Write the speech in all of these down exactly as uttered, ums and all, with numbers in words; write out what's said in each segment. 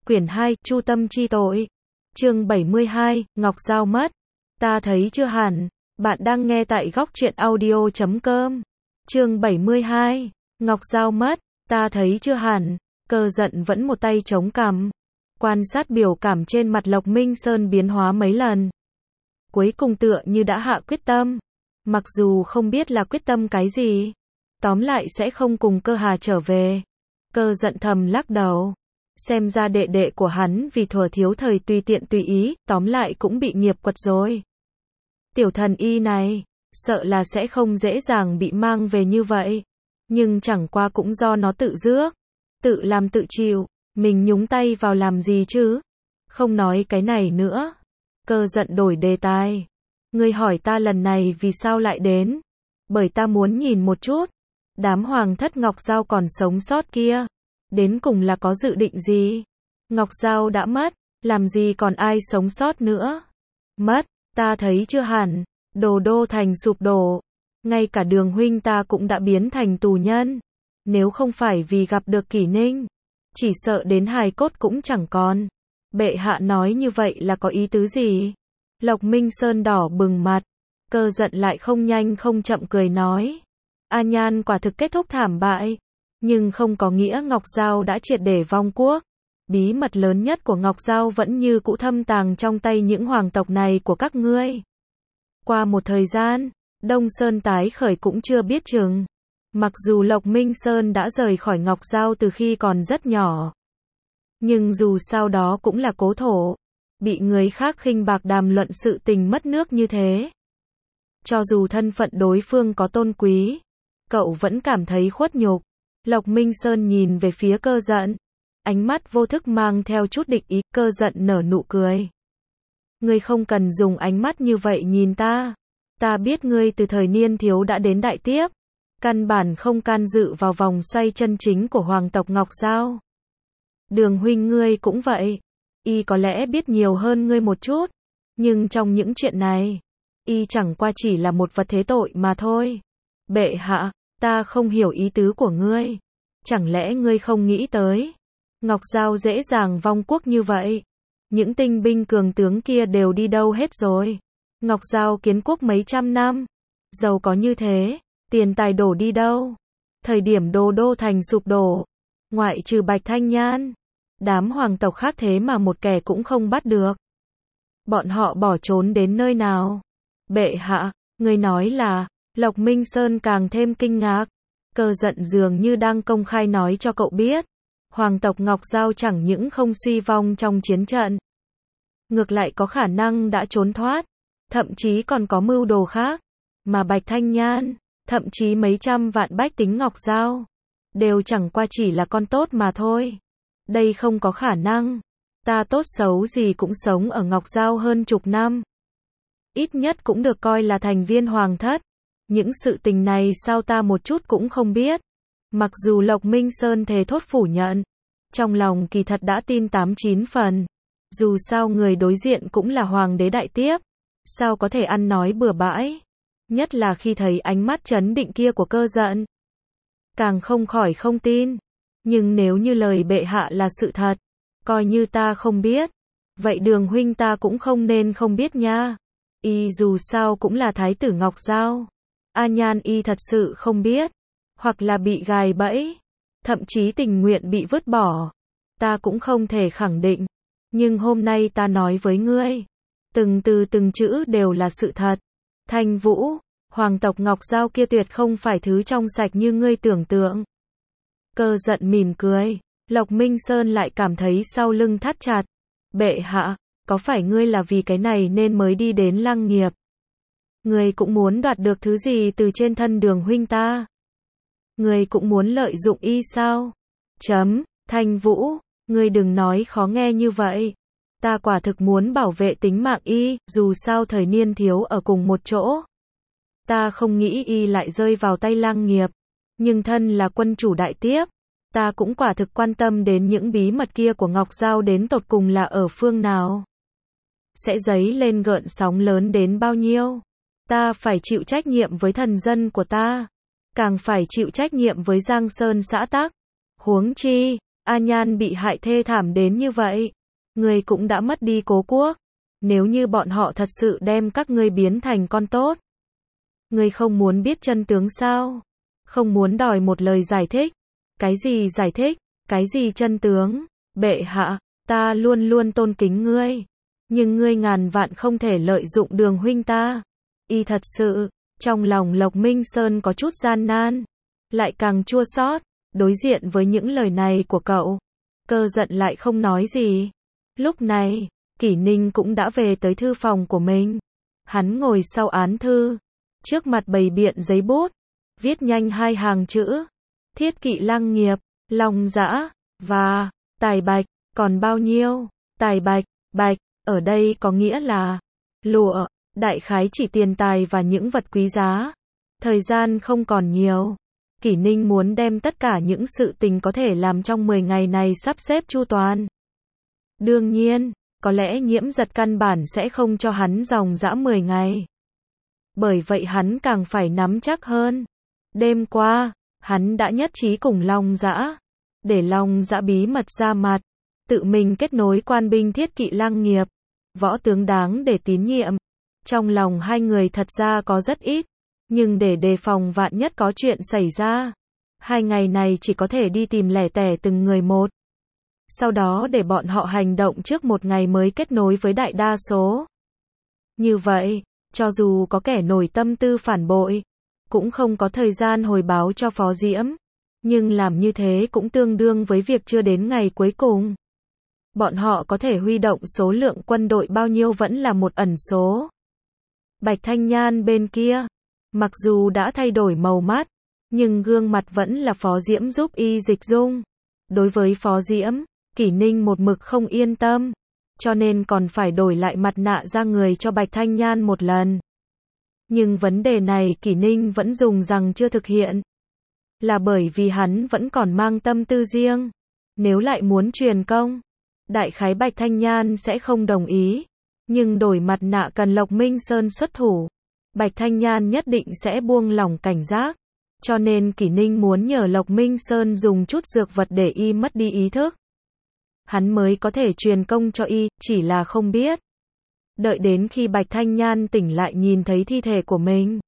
Quyển hai, Chu tâm chi tội. Chương bảy mươi hai, Ngọc Giao mất. Ta thấy chưa hẳn. Bạn đang nghe tại góc truyện audio chấm com. Chương bảy mươi hai, Ngọc Giao mất. Ta thấy chưa hẳn. Cơ giận vẫn một tay chống cằm. Quan sát biểu cảm trên mặt Lộc Minh Sơn biến hóa mấy lần. Cuối cùng tựa như đã hạ quyết tâm. Mặc dù không biết là quyết tâm cái gì. Tóm lại sẽ không cùng Cơ Hà trở về. Cơ giận thầm lắc đầu. Xem ra đệ đệ của hắn vì thuở thiếu thời tùy tiện tùy ý, tóm lại cũng bị nghiệp quật rồi. Tiểu thần y này, sợ là sẽ không dễ dàng bị mang về như vậy. Nhưng chẳng qua cũng do nó tự rước, tự làm tự chịu, mình nhúng tay vào làm gì chứ? Không nói cái này nữa. Cơ giận đổi đề tài. Ngươi hỏi ta lần này vì sao lại đến? Bởi ta muốn nhìn một chút. Đám hoàng thất Ngọc Giao còn sống sót kia. Đến cùng là có dự định gì? Ngọc Giao đã mất, làm gì còn ai sống sót nữa? Mất, ta thấy chưa hẳn, Đồ Đô thành sụp đổ. Ngay cả Đường huynh ta cũng đã biến thành tù nhân. Nếu không phải vì gặp được Kỷ Ninh, chỉ sợ đến hài cốt cũng chẳng còn. Bệ hạ nói như vậy là có ý tứ gì? Lộc Minh Sơn đỏ bừng mặt. Cơ giận lại không nhanh không chậm cười nói. A Nhan quả thực kết thúc thảm bại. Nhưng không có nghĩa Ngọc Giao đã triệt để vong quốc. Bí mật lớn nhất của Ngọc Giao vẫn như cũ thâm tàng trong tay những hoàng tộc này của các ngươi. Qua một thời gian, Đông Sơn tái khởi cũng chưa biết chừng. Mặc dù Lộc Minh Sơn đã rời khỏi Ngọc Giao từ khi còn rất nhỏ. Nhưng dù sao đó cũng là cố thổ. Bị người khác khinh bạc đàm luận sự tình mất nước như thế. Cho dù thân phận đối phương có tôn quý, cậu vẫn cảm thấy khuất nhục. Lộc Minh Sơn nhìn về phía Cơ giận. Ánh mắt vô thức mang theo chút địch ý. Cơ giận nở nụ cười. Ngươi không cần dùng ánh mắt như vậy nhìn ta. Ta biết ngươi từ thời niên thiếu đã đến đại tiếp. Căn bản không can dự vào vòng xoay chân chính của hoàng tộc Ngọc Giao. Đường huynh ngươi cũng vậy. Y có lẽ biết nhiều hơn ngươi một chút. Nhưng trong những chuyện này, Y chẳng qua chỉ là một vật thế tội mà thôi. Bệ hạ, ta không hiểu ý tứ của ngươi. Chẳng lẽ ngươi không nghĩ tới Ngọc Giao dễ dàng vong quốc như vậy? Những tinh binh cường tướng kia đều đi đâu hết rồi? Ngọc Giao kiến quốc mấy trăm năm, giàu có như thế, tiền tài đổ đi đâu? Thời điểm Đồ Đô thành sụp đổ, ngoại trừ Bạch Thanh Nhan, đám hoàng tộc khác thế mà một kẻ cũng không bắt được. Bọn họ bỏ trốn đến nơi nào? Bệ hạ, ngươi nói là... Lộc Minh Sơn càng thêm kinh ngạc. Cơ giận dường như đang công khai nói cho cậu biết. Hoàng tộc Ngọc Giao chẳng những không suy vong trong chiến trận. Ngược lại có khả năng đã trốn thoát. Thậm chí còn có mưu đồ khác. Mà Bạch Thanh Nhan, thậm chí mấy trăm vạn bách tính Ngọc Giao, đều chẳng qua chỉ là con tốt mà thôi. Đây không có khả năng. Ta tốt xấu gì cũng sống ở Ngọc Giao hơn chục năm. Ít nhất cũng được coi là thành viên hoàng thất. Những sự tình này sao ta một chút cũng không biết. Mặc dù Lộc Minh Sơn thề thốt phủ nhận, trong lòng kỳ thật đã tin tám chín phần. Dù sao người đối diện cũng là hoàng đế đại tiếp, sao có thể ăn nói bừa bãi. Nhất là khi thấy ánh mắt trấn định kia của Cơ giận, càng không khỏi không tin. Nhưng nếu như lời bệ hạ là sự thật, coi như ta không biết, vậy Đường huynh ta cũng không nên không biết nha. Y dù sao cũng là thái tử Ngọc Giao. A Nhan Y thật sự không biết, hoặc là bị gài bẫy, thậm chí tình nguyện bị vứt bỏ. Ta cũng không thể khẳng định, nhưng hôm nay ta nói với ngươi, từng từ từng chữ đều là sự thật. Thanh Vũ, hoàng tộc Ngọc Giao kia tuyệt không phải thứ trong sạch như ngươi tưởng tượng. Cơ giận mỉm cười, Lộc Minh Sơn lại cảm thấy sau lưng thắt chặt. Bệ hạ, có phải ngươi là vì cái này nên mới đi đến Lăng Nghiệp? Ngươi cũng muốn đoạt được thứ gì từ trên thân Đường huynh ta? Ngươi cũng muốn lợi dụng Y sao? Chấm, Thanh Vũ, ngươi đừng nói khó nghe như vậy. Ta quả thực muốn bảo vệ tính mạng Y, dù sao thời niên thiếu ở cùng một chỗ. Ta không nghĩ Y lại rơi vào tay Lăng Nghiệp. Nhưng thân là quân chủ đại tiếp, ta cũng quả thực quan tâm đến những bí mật kia của Ngọc Giao đến tột cùng là ở phương nào. Sẽ dấy lên gợn sóng lớn đến bao nhiêu? Ta phải chịu trách nhiệm với thần dân của ta, càng phải chịu trách nhiệm với Giang Sơn xã tắc. Huống chi, A Nhan bị hại thê thảm đến như vậy. Ngươi cũng đã mất đi cố quốc. Nếu như bọn họ thật sự đem các ngươi biến thành con tốt. Ngươi không muốn biết chân tướng sao? Không muốn đòi một lời giải thích. Cái gì giải thích? Cái gì chân tướng? Bệ hạ, ta luôn luôn tôn kính ngươi. Nhưng ngươi ngàn vạn không thể lợi dụng Đường huynh ta. Y thật sự, trong lòng Lộc Minh Sơn có chút gian nan. Lại càng chua xót, đối diện với những lời này của cậu. Cơ giận lại không nói gì. Lúc này, Kỷ Ninh cũng đã về tới thư phòng của mình. Hắn ngồi sau án thư. Trước mặt bày biện giấy bút. Viết nhanh hai hàng chữ. Thiết Kỵ Lăng Nghiệp, Long Dã, và Tài Bạch. Còn bao nhiêu? Tài Bạch, Bạch, ở đây có nghĩa là lụa, đại khái chỉ tiền tài và những vật quý giá. Thời gian không còn nhiều. Kỷ Ninh muốn đem tất cả những sự tình có thể làm trong mười ngày này sắp xếp chu toàn. Đương nhiên, có lẽ Nhiễm Giật căn bản sẽ không cho hắn dòng dã mười ngày. Bởi vậy hắn càng phải nắm chắc hơn. Đêm qua, hắn đã nhất trí cùng Long Dã, để Long Dã bí mật ra mặt, tự mình kết nối quan binh Thiết Kỵ Lăng Nghiệp, võ tướng đáng để tín nhiệm. Trong lòng hai người thật ra có rất ít, nhưng để đề phòng vạn nhất có chuyện xảy ra, hai ngày này chỉ có thể đi tìm lẻ tẻ từng người một. Sau đó để bọn họ hành động trước một ngày mới kết nối với đại đa số. Như vậy, cho dù có kẻ nổi tâm tư phản bội, cũng không có thời gian hồi báo cho Phó Diễm. Nhưng làm như thế cũng tương đương với việc chưa đến ngày cuối cùng. Bọn họ có thể huy động số lượng quân đội bao nhiêu vẫn là một ẩn số. Bạch Thanh Nhan bên kia, mặc dù đã thay đổi màu mắt, nhưng gương mặt vẫn là Phó Diễm giúp y dịch dung. Đối với Phó Diễm, Kỷ Ninh một mực không yên tâm, cho nên còn phải đổi lại mặt nạ ra người cho Bạch Thanh Nhan một lần. Nhưng vấn đề này Kỷ Ninh vẫn dùng rằng chưa thực hiện. Là bởi vì hắn vẫn còn mang tâm tư riêng. Nếu lại muốn truyền công, đại khái Bạch Thanh Nhan sẽ không đồng ý. Nhưng đổi mặt nạ cần Lộc Minh Sơn xuất thủ. Bạch Thanh Nhan nhất định sẽ buông lỏng cảnh giác. Cho nên Kỷ Ninh muốn nhờ Lộc Minh Sơn dùng chút dược vật để y mất đi ý thức. Hắn mới có thể truyền công cho y, chỉ là không biết. Đợi đến khi Bạch Thanh Nhan tỉnh lại nhìn thấy thi thể của mình,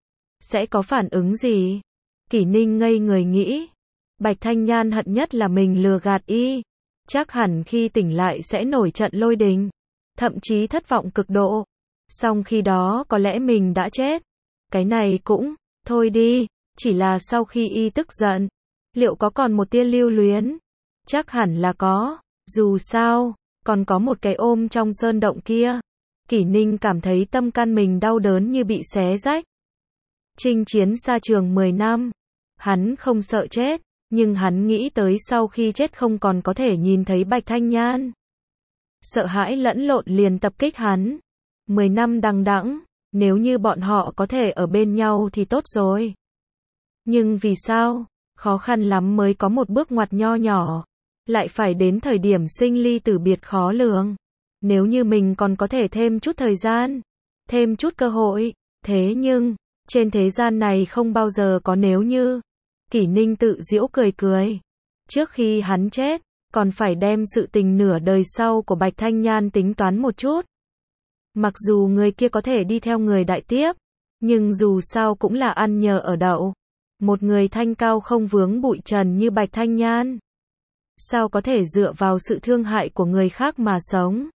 sẽ có phản ứng gì? Kỷ Ninh ngây người nghĩ. Bạch Thanh Nhan hận nhất là mình lừa gạt y. Chắc hẳn khi tỉnh lại sẽ nổi trận lôi đình. Thậm chí thất vọng cực độ. Xong khi đó có lẽ mình đã chết. Cái này cũng, thôi đi, chỉ là sau khi y tức giận. Liệu có còn một tia lưu luyến? Chắc hẳn là có. Dù sao, còn có một cái ôm trong sơn động kia. Kỷ Ninh cảm thấy tâm can mình đau đớn như bị xé rách. Chinh chiến xa trường mười năm. Hắn không sợ chết, nhưng hắn nghĩ tới sau khi chết không còn có thể nhìn thấy Bạch Thanh Nhan. Sợ hãi lẫn lộn liền tập kích hắn. Mười năm đằng đẵng, nếu như bọn họ có thể ở bên nhau thì tốt rồi. Nhưng vì sao, khó khăn lắm mới có một bước ngoặt nho nhỏ, lại phải đến thời điểm sinh ly tử biệt khó lường. Nếu như mình còn có thể thêm chút thời gian, thêm chút cơ hội, thế nhưng, trên thế gian này không bao giờ có nếu như. Kỷ Ninh tự giễu cười cười. Trước khi hắn chết, còn phải đem sự tình nửa đời sau của Bạch Thanh Nhan tính toán một chút. Mặc dù người kia có thể đi theo người đại tiếp, nhưng dù sao cũng là ăn nhờ ở đậu. Một người thanh cao không vướng bụi trần như Bạch Thanh Nhan, sao có thể dựa vào sự thương hại của người khác mà sống?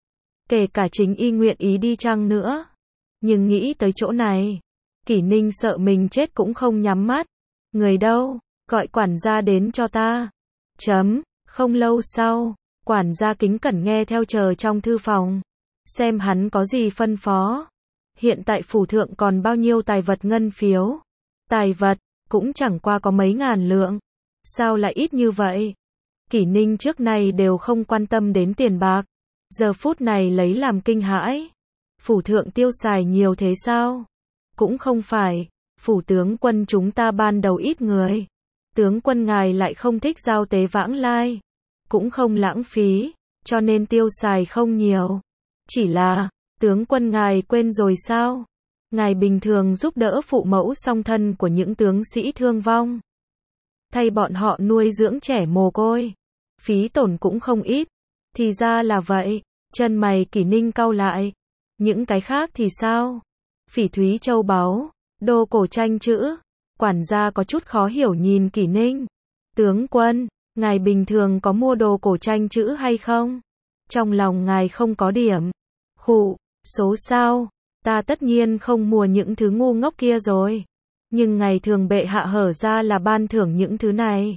Kể cả chính y nguyện ý đi chăng nữa. Nhưng nghĩ tới chỗ này, Kỷ Ninh sợ mình chết cũng không nhắm mắt. Người đâu? Gọi quản gia đến cho ta. Chấm. Không lâu sau, quản gia kính cẩn nghe theo chờ trong thư phòng. Xem hắn có gì phân phó. Hiện tại phủ thượng còn bao nhiêu tài vật ngân phiếu? Tài vật, cũng chẳng qua có mấy ngàn lượng. Sao lại ít như vậy? Kỷ Ninh trước này đều không quan tâm đến tiền bạc. Giờ phút này lấy làm kinh hãi. Phủ thượng tiêu xài nhiều thế sao? Cũng không phải. Phủ tướng quân chúng ta ban đầu ít người. Tướng quân ngài lại không thích giao tế vãng lai. Cũng không lãng phí. Cho nên tiêu xài không nhiều. Chỉ là, tướng quân ngài quên rồi sao? Ngài bình thường giúp đỡ phụ mẫu song thân của những tướng sĩ thương vong. Thay bọn họ nuôi dưỡng trẻ mồ côi. phí tổn cũng không ít. Thì ra là vậy, chân mày Kỷ Ninh cau lại. Những cái khác thì sao? Phỉ thúy châu báu, đồ cổ tranh chữ. Quản gia có chút khó hiểu nhìn Kỷ Ninh. Tướng quân, ngài bình thường có mua đồ cổ tranh chữ hay không? Trong lòng ngài không có điểm. Khụ, số sao? Ta tất nhiên không mua những thứ ngu ngốc kia rồi. Nhưng ngày thường bệ hạ hở ra là ban thưởng những thứ này.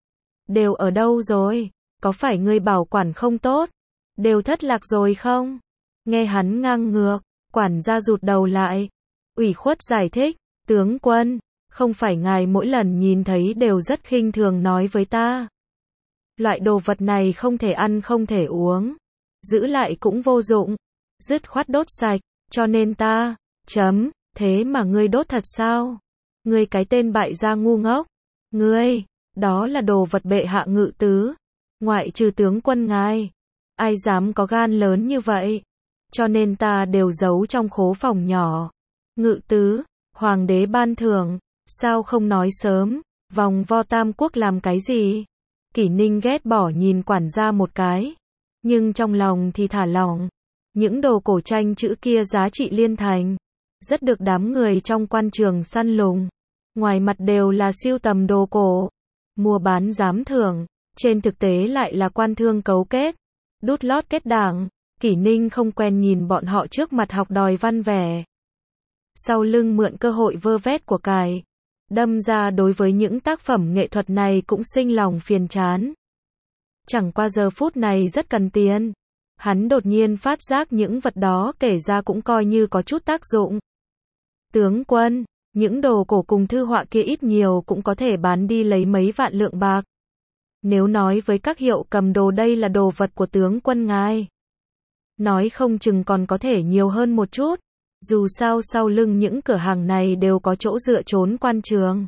Đều ở đâu rồi? Có phải ngươi bảo quản không tốt? Đều thất lạc rồi không? Nghe hắn ngang ngược, quản gia rụt đầu lại. Ủy khuất giải thích, tướng quân, không phải ngài mỗi lần nhìn thấy đều rất khinh thường nói với ta. Loại đồ vật này không thể ăn không thể uống. Giữ lại cũng vô dụng. Dứt khoát đốt sạch, cho nên ta, chấm, thế mà ngươi đốt thật sao? Ngươi cái tên bại gia ngu ngốc. Ngươi, đó là đồ vật bệ hạ ngự tứ. Ngoại trừ tướng quân ngài. Ai dám có gan lớn như vậy? Cho nên ta đều giấu trong khố phòng nhỏ. Ngự tứ, hoàng đế ban thưởng, sao không nói sớm, vòng vo tam quốc làm cái gì? Kỷ Ninh ghét bỏ nhìn quản gia một cái. Nhưng trong lòng thì thả lỏng. Những đồ cổ tranh chữ kia giá trị liên thành. Rất được đám người trong quan trường săn lùng. Ngoài mặt đều là siêu tầm đồ cổ. Mua bán giám thưởng. Trên thực tế lại là quan thương cấu kết. Đút lót kết đảng. Kỷ Ninh không quen nhìn bọn họ trước mặt học đòi văn vẻ. Sau lưng mượn cơ hội vơ vét của cải. Đâm ra đối với những tác phẩm nghệ thuật này cũng sinh lòng phiền chán. Chẳng qua giờ phút này rất cần tiền. Hắn đột nhiên phát giác những vật đó kể ra cũng coi như có chút tác dụng. Tướng quân, những đồ cổ cùng thư họa kia ít nhiều cũng có thể bán đi lấy mấy vạn lượng bạc. Nếu nói với các hiệu cầm đồ đây là đồ vật của tướng quân ngài. Nói không chừng còn có thể nhiều hơn một chút. Dù sao sau lưng những cửa hàng này đều có chỗ dựa trốn quan trường.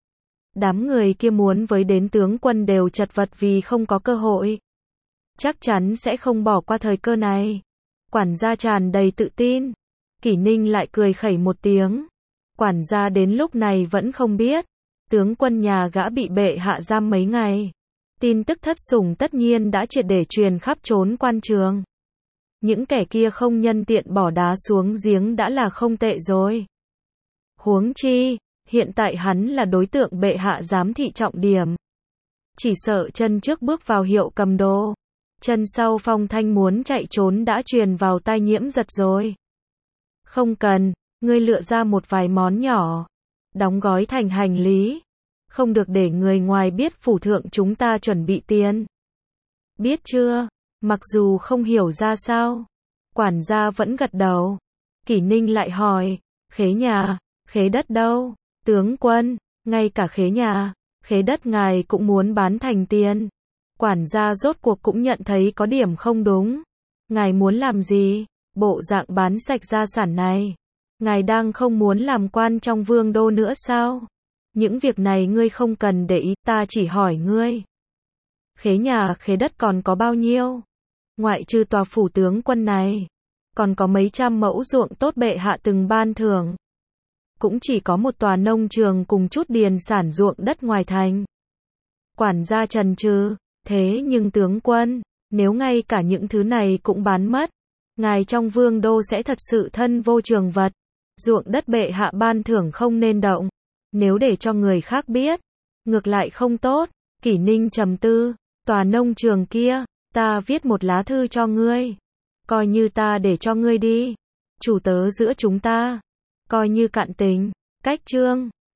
Đám người kia muốn với đến tướng quân đều chật vật vì không có cơ hội. Chắc chắn sẽ không bỏ qua thời cơ này. Quản gia tràn đầy tự tin. Kỷ Ninh lại cười khẩy một tiếng. Quản gia đến lúc này vẫn không biết. Tướng quân nhà gã bị bệ hạ giam mấy ngày. Tin tức thất sủng tất nhiên đã triệt để truyền khắp trốn quan trường. Những kẻ kia không nhân tiện bỏ đá xuống giếng đã là không tệ rồi. Huống chi, hiện tại hắn là đối tượng bệ hạ giám thị trọng điểm. Chỉ sợ chân trước bước vào hiệu cầm đồ. Chân sau Phong Thanh muốn chạy trốn đã truyền vào tai Nhiễm Giật rồi. Không cần, ngươi lựa ra một vài món nhỏ. Đóng gói thành hành lý. Không được để người ngoài biết phủ thượng chúng ta chuẩn bị tiền. Biết chưa? Mặc dù không hiểu ra sao. Quản gia vẫn gật đầu. Kỷ Ninh lại hỏi. Khế nhà, khế đất đâu? Tướng quân, ngay cả khế nhà, khế đất ngài cũng muốn bán thành tiền. Quản gia rốt cuộc cũng nhận thấy có điểm không đúng. Ngài muốn làm gì? Bộ dạng bán sạch gia sản này. Ngài đang không muốn làm quan trong vương đô nữa sao? Những việc này ngươi không cần để ý, ta chỉ hỏi ngươi. Khế nhà khế đất còn có bao nhiêu? Ngoại trừ tòa phủ tướng quân này, còn có mấy trăm mẫu ruộng tốt bệ hạ từng ban thưởng. Cũng chỉ có một tòa nông trường cùng chút điền sản ruộng đất ngoài thành. Quản gia trần trừ, thế nhưng tướng quân, nếu ngay cả những thứ này cũng bán mất, ngài trong vương đô sẽ thật sự thân vô trường vật. Ruộng đất bệ hạ ban thưởng không nên động. Nếu để cho người khác biết, ngược lại không tốt. Kỷ Ninh trầm tư, tòa nông trường kia, ta viết một lá thư cho ngươi. Coi như ta để cho ngươi đi. Chủ tớ giữa chúng ta. Coi như cạn tình. Cách chương.